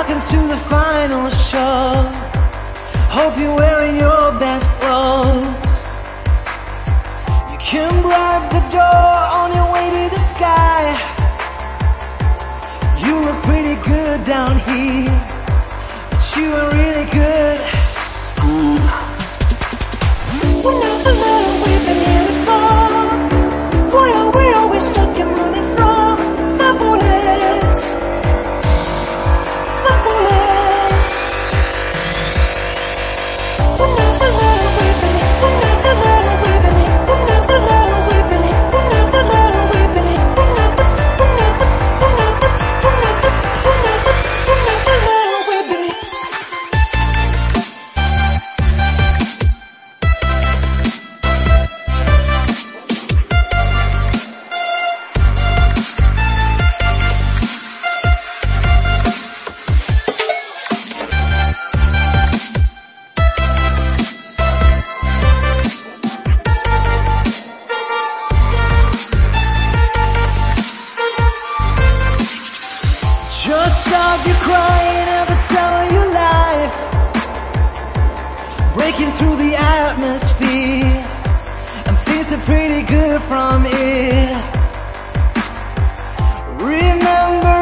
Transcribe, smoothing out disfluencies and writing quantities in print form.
Welcome to the final show. Hope you're wearing your best clothes. You can bribe the door on your way to the sky. You look pretty good down here, but you are really good. We're never letting we've been here before. Why are we always stuck and running from the bullets? The bullets. We're never letting we've been here. We're never letting we've been here. We're never letting we've been here. We're never letting we've been here. We're never letting we've been here. Just stop your crying, ever tell your life. Breaking through the atmosphere, and things are pretty good from it. Remember